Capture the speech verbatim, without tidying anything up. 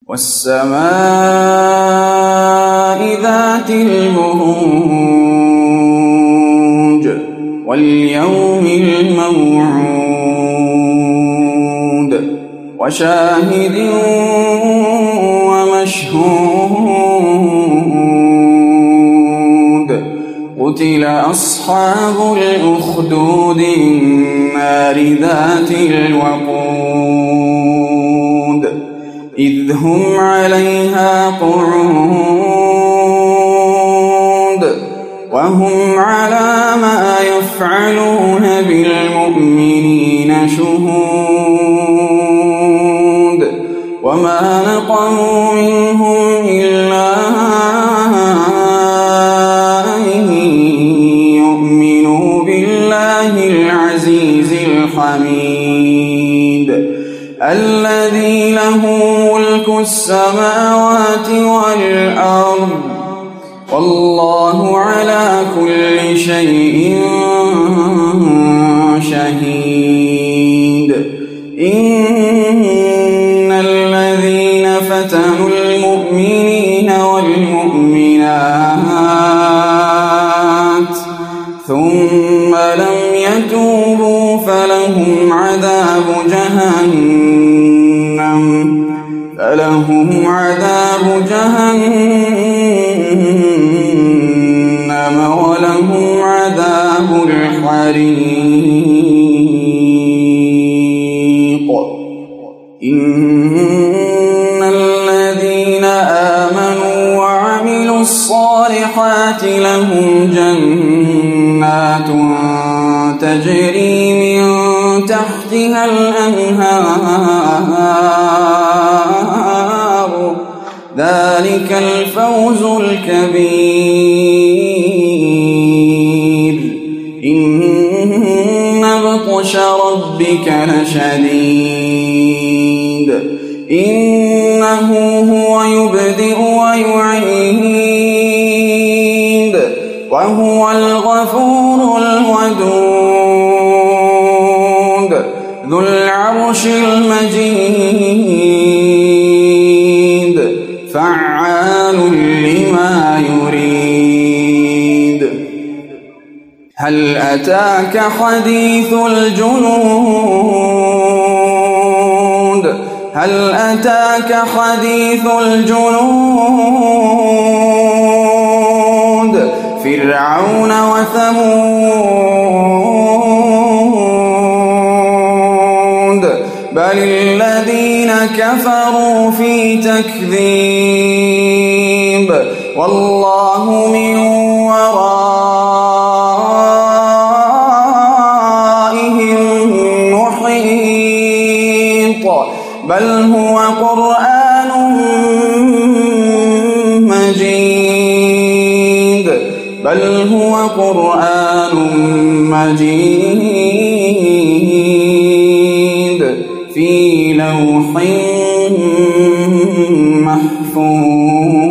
والسماء ذات البروج واليوم الموعود وشاهد ومشهود قتل أصحاب الأخدود النار ذات الوقود إذ هم عليها قعود وهم على ما يفعلون بالمؤمنين شهود وما نقموا منهم إلا أن يؤمنوا بالله العزيز الحميد الذي له ملك السماوات والأرض والله على كل شيء شهيد إن الذين فتنوا المؤمنين والمؤمنات ثم لم يتوبوا فلهم عذاب جهنم فلهم عذاب جهنم ولهم عذاب الحريق إن الذين آمنوا وعملوا الصالحات لهم جنات تجري من تحتها الأنهار ذلك الفوز الكبير إن بطش ربك لشديد إنه هو يبدئ ويعيد وهو الغفور الودود ذو العرش المجيد فعال لما يريد هل أتاك حديث الجنود هل أتاك حديث الجنود فرعون وثمود بل الذين كفروا في تكذيب والله من ورائهم محيط بل هو قرآن مجيد بل هو قرآن مجيد في لوح محفوظ.